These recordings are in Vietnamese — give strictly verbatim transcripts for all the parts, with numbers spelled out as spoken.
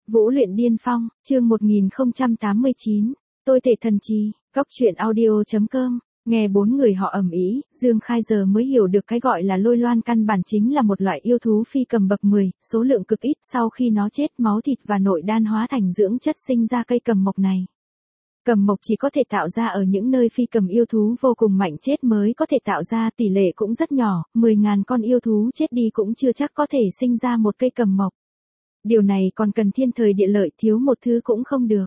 Vũ luyện điên phong, chương một nghìn không trăm tám mươi chín, tôi thể thần trì, góc truyện audio.com, nghe bốn người họ ầm ĩ, Dương Khai giờ mới hiểu được cái gọi là lôi loan căn bản chính là một loại yêu thú phi cầm bậc mười, số lượng cực ít, sau khi nó chết máu thịt và nội đan hóa thành dưỡng chất sinh ra cây cầm mộc này. Cầm mộc chỉ có thể tạo ra ở những nơi phi cầm yêu thú vô cùng mạnh chết mới có thể tạo ra, tỷ lệ cũng rất nhỏ, mười nghìn con yêu thú chết đi cũng chưa chắc có thể sinh ra một cây cầm mộc. Điều này còn cần thiên thời địa lợi, thiếu một thứ cũng không được.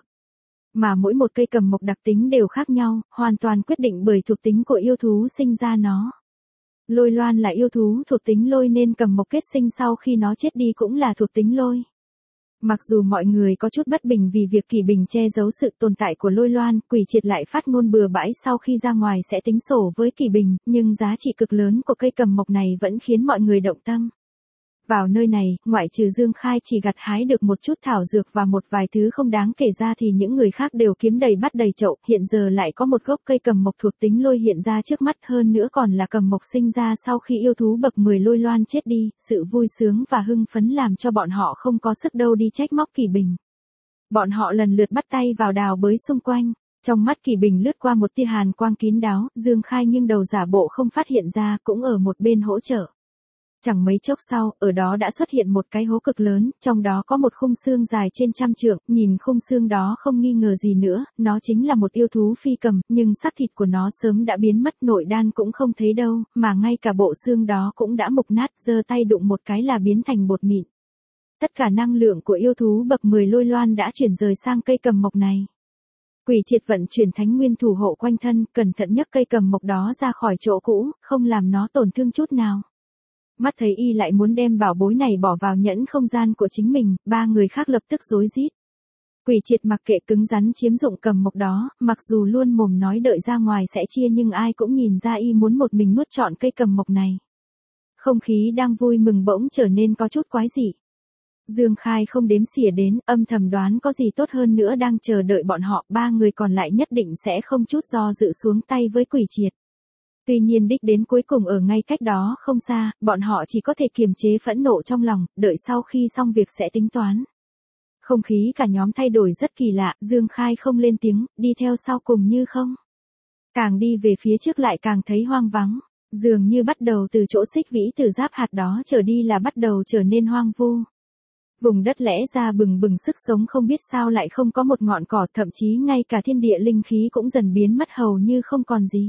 Mà mỗi một cây cầm mộc đặc tính đều khác nhau, hoàn toàn quyết định bởi thuộc tính của yêu thú sinh ra nó. Lôi loan là yêu thú thuộc tính lôi nên cầm mộc kết sinh sau khi nó chết đi cũng là thuộc tính lôi. Mặc dù mọi người có chút bất bình vì việc Kỷ Bình che giấu sự tồn tại của lôi loan, Quỷ Triệt lại phát ngôn bừa bãi sau khi ra ngoài sẽ tính sổ với Kỷ Bình, nhưng giá trị cực lớn của cây cầm mộc này vẫn khiến mọi người động tâm. Vào nơi này, ngoại trừ Dương Khai chỉ gặt hái được một chút thảo dược và một vài thứ không đáng kể ra thì những người khác đều kiếm đầy bắt đầy chậu, hiện giờ lại có một gốc cây cầm mộc thuộc tính lôi hiện ra trước mắt, hơn nữa còn là cầm mộc sinh ra sau khi yêu thú bậc mười lôi loan chết đi, sự vui sướng và hưng phấn làm cho bọn họ không có sức đâu đi trách móc Kỷ Bình. Bọn họ lần lượt bắt tay vào đào bới xung quanh. Trong mắt Kỷ Bình lướt qua một tia hàn quang kín đáo, Dương Khai nghiêng đầu giả bộ không phát hiện ra, cũng ở một bên hỗ trợ. Chẳng mấy chốc sau, ở đó đã xuất hiện một cái hố cực lớn, trong đó có một khung xương dài trên trăm trượng, nhìn khung xương đó không nghi ngờ gì nữa, nó chính là một yêu thú phi cầm, nhưng xác thịt của nó sớm đã biến mất, nội đan cũng không thấy đâu, mà ngay cả bộ xương đó cũng đã mục nát, giơ tay đụng một cái là biến thành bột mịn. Tất cả năng lượng của yêu thú bậc mười lôi loan đã chuyển rời sang cây cầm mộc này. Quỷ Triệt vận chuyển thánh nguyên thủ hộ quanh thân, cẩn thận nhấc cây cầm mộc đó ra khỏi chỗ cũ, không làm nó tổn thương chút nào. Mắt thấy y lại muốn đem bảo bối này bỏ vào nhẫn không gian của chính mình, ba người khác lập tức rối rít. Quỷ Triệt mặc kệ cứng rắn chiếm dụng cầm mộc đó, mặc dù luôn mồm nói đợi ra ngoài sẽ chia nhưng ai cũng nhìn ra y muốn một mình nuốt trọn cây cầm mộc này. Không khí đang vui mừng bỗng trở nên có chút quái dị. Dương Khai không đếm xỉa đến, âm thầm đoán có gì tốt hơn nữa đang chờ đợi bọn họ, ba người còn lại nhất định sẽ không chút do dự xuống tay với Quỷ Triệt. Tuy nhiên đích đến cuối cùng ở ngay cách đó không xa, bọn họ chỉ có thể kiềm chế phẫn nộ trong lòng, đợi sau khi xong việc sẽ tính toán. Không khí cả nhóm thay đổi rất kỳ lạ, Dương Khai không lên tiếng, đi theo sau cùng như không. Càng đi về phía trước lại càng thấy hoang vắng, dường như bắt đầu từ chỗ xích vĩ từ giáp hạt đó trở đi là bắt đầu trở nên hoang vu. Vùng đất lẽ ra bừng bừng sức sống không biết sao lại không có một ngọn cỏ, thậm chí ngay cả thiên địa linh khí cũng dần biến mất hầu như không còn gì.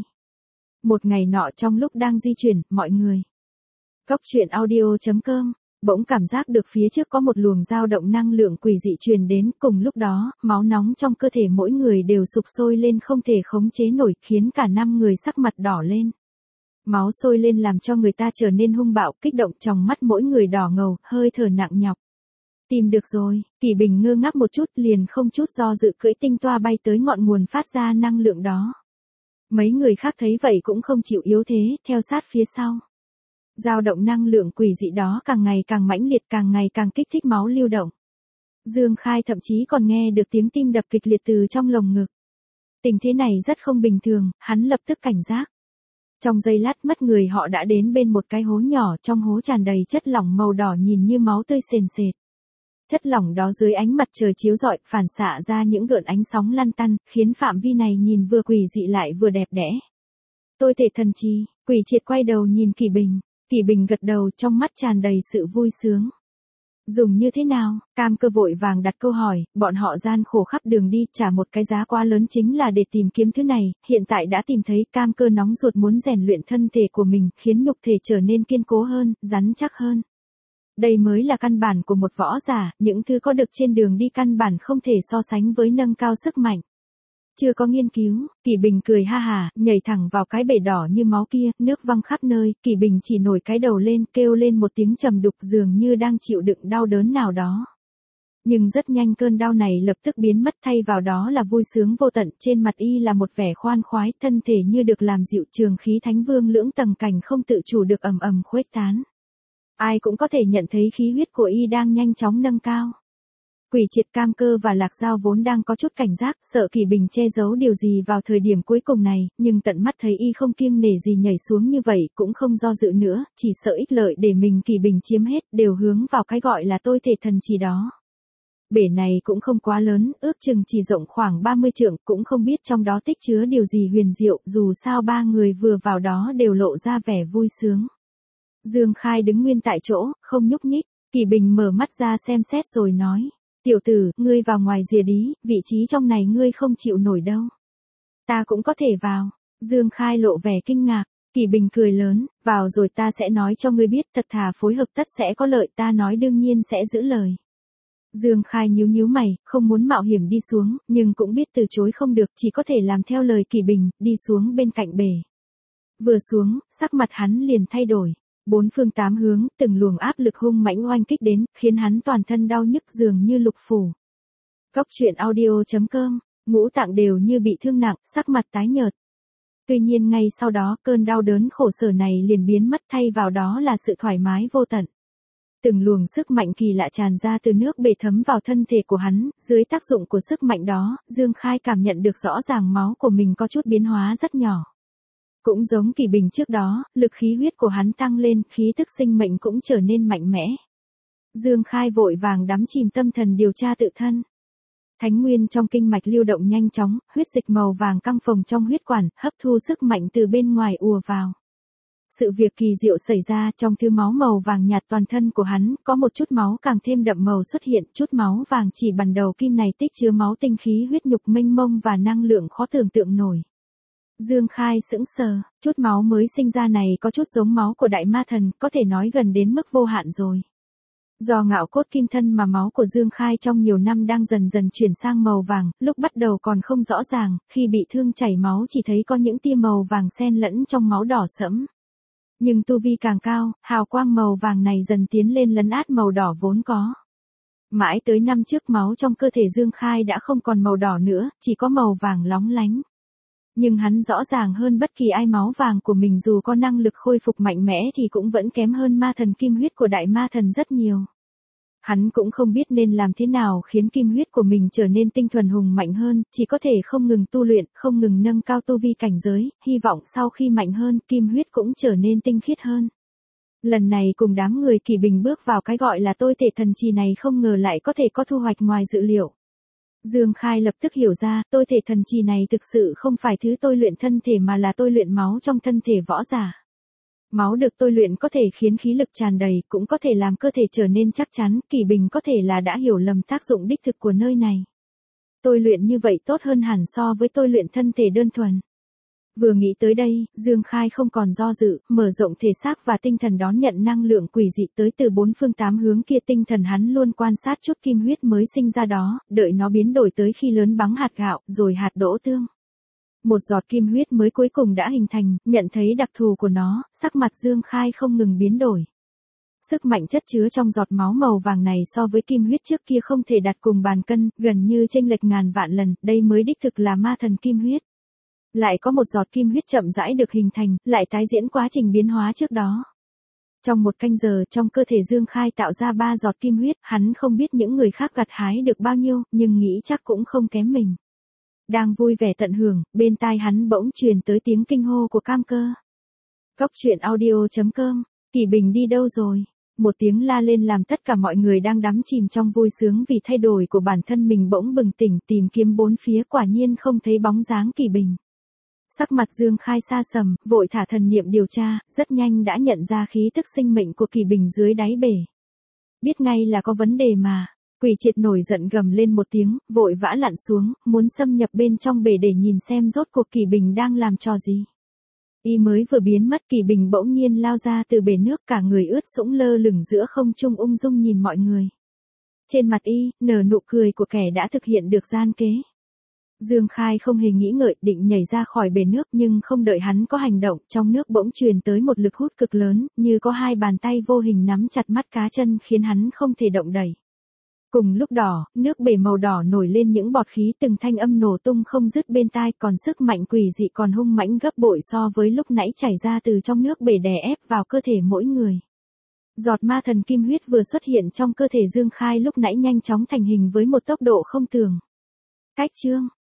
Một ngày nọ trong lúc đang di chuyển, mọi người. Góc truyện audio.com, bỗng cảm giác được phía trước có một luồng dao động năng lượng quỷ dị truyền đến, cùng lúc đó, máu nóng trong cơ thể mỗi người đều sục sôi lên không thể khống chế nổi, khiến cả năm người sắc mặt đỏ lên. Máu sôi lên làm cho người ta trở nên hung bạo, kích động, trong mắt mỗi người đỏ ngầu, hơi thở nặng nhọc. Tìm được rồi, Kỷ Bình ngơ ngác một chút liền không chút do dự cưỡi tinh toa bay tới ngọn nguồn phát ra năng lượng đó. Mấy người khác thấy vậy cũng không chịu yếu thế, theo sát phía sau. Dao động năng lượng quỷ dị đó càng ngày càng mãnh liệt, càng ngày càng kích thích máu lưu động. Dương Khai thậm chí còn nghe được tiếng tim đập kịch liệt từ trong lồng ngực. Tình thế này rất không bình thường, hắn lập tức cảnh giác. Trong giây lát mất người họ đã đến bên một cái hố nhỏ, trong hố tràn đầy chất lỏng màu đỏ nhìn như máu tươi sền sệt. Chất lỏng đó dưới ánh mặt trời chiếu rọi, phản xạ ra những gợn ánh sóng lăn tăn, khiến phạm vi này nhìn vừa quỷ dị lại vừa đẹp đẽ. Tôi thể thần trì, Quỷ Triệt quay đầu nhìn Kỷ Bình, Kỷ Bình gật đầu, trong mắt tràn đầy sự vui sướng. Dùng như thế nào? Cam Cơ vội vàng đặt câu hỏi, bọn họ gian khổ khắp đường đi, trả một cái giá quá lớn chính là để tìm kiếm thứ này, hiện tại đã tìm thấy. Cam Cơ nóng ruột muốn rèn luyện thân thể của mình, khiến nhục thể trở nên kiên cố hơn, rắn chắc hơn. Đây mới là căn bản của một võ giả, những thứ có được trên đường đi căn bản không thể so sánh với nâng cao sức mạnh. Chưa có nghiên cứu, Kỷ Bình cười ha hà, nhảy thẳng vào cái bể đỏ như máu kia, nước văng khắp nơi, Kỷ Bình chỉ nổi cái đầu lên, kêu lên một tiếng trầm đục dường như đang chịu đựng đau đớn nào đó. Nhưng rất nhanh cơn đau này lập tức biến mất, thay vào đó là vui sướng vô tận, trên mặt y là một vẻ khoan khoái, thân thể như được làm dịu, trường khí thánh vương lưỡng tầng cảnh không tự chủ được ầm ầm khuếch tán. Ai cũng có thể nhận thấy khí huyết của y đang nhanh chóng nâng cao. Quỷ Triệt, Cam Cơ và Lạc Dao vốn đang có chút cảnh giác, sợ Kỷ Bình che giấu điều gì vào thời điểm cuối cùng này, nhưng tận mắt thấy y không kiêng nể gì nhảy xuống như vậy, cũng không do dự nữa, chỉ sợ ích lợi để mình Kỷ Bình chiếm hết, đều hướng vào cái gọi là tôi thể thần trì đó. Bể này cũng không quá lớn, ước chừng chỉ rộng khoảng ba mươi trượng, cũng không biết trong đó tích chứa điều gì huyền diệu, dù sao ba người vừa vào đó đều lộ ra vẻ vui sướng. Dương Khai đứng nguyên tại chỗ, không nhúc nhích, Kỳ Bình mở mắt ra xem xét rồi nói, tiểu tử, ngươi vào ngoài rìa đi, vị trí trong này ngươi không chịu nổi đâu. Ta cũng có thể vào. Dương Khai lộ vẻ kinh ngạc, Kỳ Bình cười lớn, vào rồi ta sẽ nói cho ngươi biết, thật thà phối hợp tất sẽ có lợi, ta nói đương nhiên sẽ giữ lời. Dương Khai nhíu nhíu mày, không muốn mạo hiểm đi xuống, nhưng cũng biết từ chối không được, chỉ có thể làm theo lời Kỳ Bình, đi xuống bên cạnh bể. Vừa xuống, sắc mặt hắn liền thay đổi. Bốn phương tám hướng, từng luồng áp lực hung mãnh oanh kích đến, khiến hắn toàn thân đau nhức dường như lục phủ. Góc truyện audio chấm com, ngũ tạng đều như bị thương nặng, sắc mặt tái nhợt. Tuy nhiên ngay sau đó, cơn đau đớn khổ sở này liền biến mất, thay vào đó là sự thoải mái vô tận. Từng luồng sức mạnh kỳ lạ tràn ra từ nước bể thấm vào thân thể của hắn, dưới tác dụng của sức mạnh đó, Dương Khai cảm nhận được rõ ràng máu của mình có chút biến hóa rất nhỏ. Cũng giống Kỳ Bình trước đó, lực khí huyết của hắn tăng lên, khí tức sinh mệnh cũng trở nên mạnh mẽ. Dương Khai vội vàng đắm chìm tâm thần điều tra tự thân. Thánh nguyên trong kinh mạch lưu động nhanh chóng, huyết dịch màu vàng căng phồng trong huyết quản, hấp thu sức mạnh từ bên ngoài ùa vào. Sự việc kỳ diệu xảy ra, trong thứ máu màu vàng nhạt toàn thân của hắn, có một chút máu càng thêm đậm màu xuất hiện, chút máu vàng chỉ bàn đầu kim này tích chứa máu tinh khí huyết nhục mênh mông và năng lượng khó tưởng tượng nổi. Dương Khai sững sờ, chút máu mới sinh ra này có chút giống máu của đại ma thần, có thể nói gần đến mức vô hạn rồi. Do ngạo cốt kim thân mà máu của Dương Khai trong nhiều năm đang dần dần chuyển sang màu vàng, lúc bắt đầu còn không rõ ràng, khi bị thương chảy máu chỉ thấy có những tia màu vàng xen lẫn trong máu đỏ sẫm. Nhưng tu vi càng cao, hào quang màu vàng này dần tiến lên lấn át màu đỏ vốn có. Mãi tới năm trước máu trong cơ thể Dương Khai đã không còn màu đỏ nữa, chỉ có màu vàng lóng lánh. Nhưng hắn rõ ràng hơn bất kỳ ai máu vàng của mình dù có năng lực khôi phục mạnh mẽ thì cũng vẫn kém hơn ma thần kim huyết của đại ma thần rất nhiều. Hắn cũng không biết nên làm thế nào khiến kim huyết của mình trở nên tinh thuần hùng mạnh hơn, chỉ có thể không ngừng tu luyện, không ngừng nâng cao tu vi cảnh giới, hy vọng sau khi mạnh hơn, kim huyết cũng trở nên tinh khiết hơn. Lần này cùng đám người Kỳ Bình bước vào cái gọi là tôi thể thần trì này không ngờ lại có thể có thu hoạch ngoài dự liệu. Dương Khai lập tức hiểu ra, tôi thể thần trì này thực sự không phải thứ tôi luyện thân thể mà là tôi luyện máu trong thân thể võ giả. Máu được tôi luyện có thể khiến khí lực tràn đầy, cũng có thể làm cơ thể trở nên chắc chắn, Kỳ Bình có thể là đã hiểu lầm tác dụng đích thực của nơi này. Tôi luyện như vậy tốt hơn hẳn so với tôi luyện thân thể đơn thuần. Vừa nghĩ tới đây, Dương Khai không còn do dự, mở rộng thể xác và tinh thần đón nhận năng lượng quỷ dị tới từ bốn phương tám hướng kia. Tinh thần hắn luôn quan sát chút kim huyết mới sinh ra đó, đợi nó biến đổi tới khi lớn bằng hạt gạo, rồi hạt đỗ tương. Một giọt kim huyết mới cuối cùng đã hình thành, nhận thấy đặc thù của nó, sắc mặt Dương Khai không ngừng biến đổi. Sức mạnh chất chứa trong giọt máu màu vàng này so với kim huyết trước kia không thể đặt cùng bàn cân, gần như chênh lệch ngàn vạn lần, đây mới đích thực là ma thần kim huyết. Lại có một giọt kim huyết chậm rãi được hình thành, lại tái diễn quá trình biến hóa trước đó. Trong một canh giờ, trong cơ thể Dương Khai tạo ra ba giọt kim huyết, hắn không biết những người khác gặt hái được bao nhiêu, nhưng nghĩ chắc cũng không kém mình. Đang vui vẻ tận hưởng, bên tai hắn bỗng truyền tới tiếng kinh hô của Cam Cơ. Góc truyện audio chấm com, Kỳ Bình đi đâu rồi? Một tiếng la lên làm tất cả mọi người đang đắm chìm trong vui sướng vì thay đổi của bản thân mình bỗng bừng tỉnh, tìm kiếm bốn phía, quả nhiên không thấy bóng dáng Kỳ Bình. Sắc mặt Dương Khai xa sầm, vội thả thần niệm điều tra, rất nhanh đã nhận ra khí tức sinh mệnh của Kỳ Bình dưới đáy bể. Biết ngay là có vấn đề mà. Quỷ triệt nổi giận gầm lên một tiếng, vội vã lặn xuống, muốn xâm nhập bên trong bể để nhìn xem rốt cuộc Kỳ Bình đang làm trò gì. Y mới vừa biến mất, Kỳ Bình bỗng nhiên lao ra từ bể nước, cả người ướt sũng lơ lửng giữa không trung ung dung nhìn mọi người. Trên mặt y, nở nụ cười của kẻ đã thực hiện được gian kế. Dương Khai không hề nghĩ ngợi, định nhảy ra khỏi bể nước, nhưng không đợi hắn có hành động, trong nước bỗng truyền tới một lực hút cực lớn, như có hai bàn tay vô hình nắm chặt mắt cá chân khiến hắn không thể động đậy. Cùng lúc đó, nước bể màu đỏ nổi lên những bọt khí, từng thanh âm nổ tung không dứt bên tai, còn sức mạnh quỷ dị còn hung mãnh gấp bội so với lúc nãy chảy ra từ trong nước bể đè ép vào cơ thể mỗi người. Giọt ma thần kim huyết vừa xuất hiện trong cơ thể Dương Khai lúc nãy nhanh chóng thành hình với một tốc độ không tưởng. Cách chương